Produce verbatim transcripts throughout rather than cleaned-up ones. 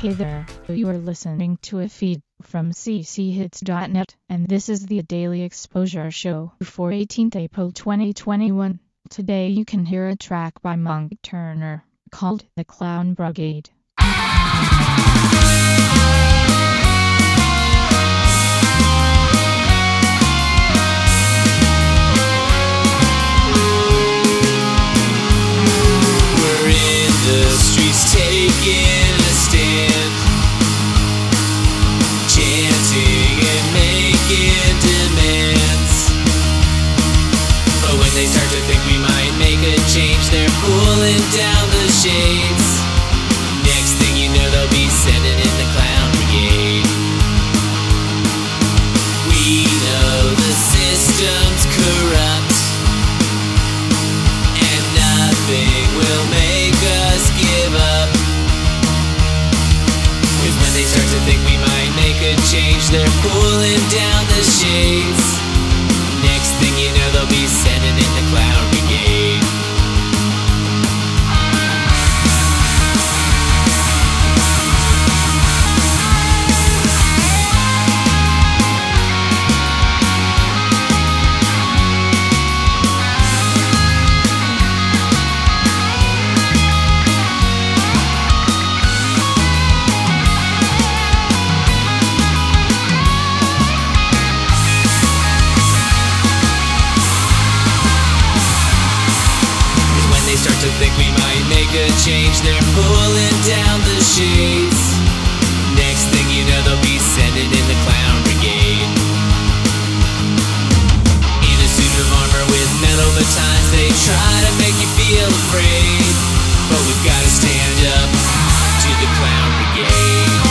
Hey there, you are listening to a feed from c c hits dot net, and this is the Daily Exposure Show for eighteenth April twenty twenty-one. Today you can hear a track by Monk Turner, called The Clown Brigade. We're in the streets taking a stand, chanting and making demands. But when they start to think we might make a change, they're pulling down the shades. Next thing you know, they'll be sending in the clown brigade. We know the system's corrupt, and nothing will make us give up. Cause when they start to think we might make a change, they're pulling down the shades. Next thing you know, they'll be sending in the clown brigade. Start to think we might make a change, they're pulling down the shades. Next thing you know, they'll be sending in the clown brigade. In a suit of armor with metal batons, they try to make you feel afraid, but we've gotta stand up to the clown brigade.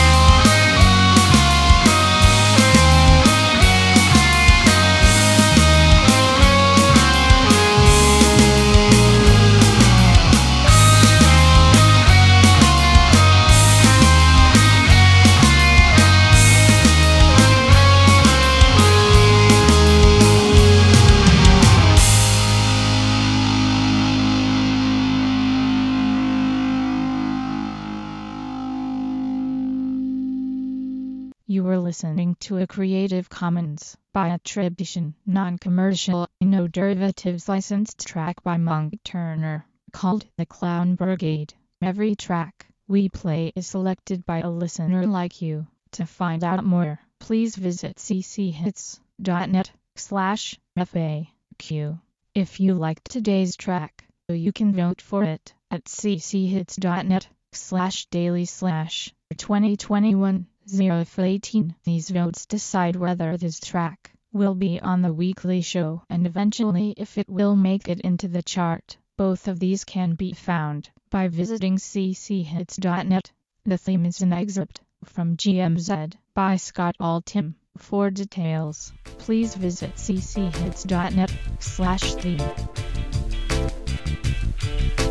You were listening to a Creative Commons by attribution, non-commercial, no derivatives licensed track by Monk Turner, called The Clown Brigade. Every track we play is selected by a listener like you. To find out more, please visit c c hits dot net slash F A Q. If you liked today's track, you can vote for it at c c hits dot net slash daily slash twenty twenty-one. zero eighteen. These votes decide whether this track will be on the weekly show and eventually if it will make it into the chart. Both of these can be found by visiting c c hits dot net. The theme is an excerpt from G M Z by Scott Altham. For details, please visit c c hits dot net slash theme.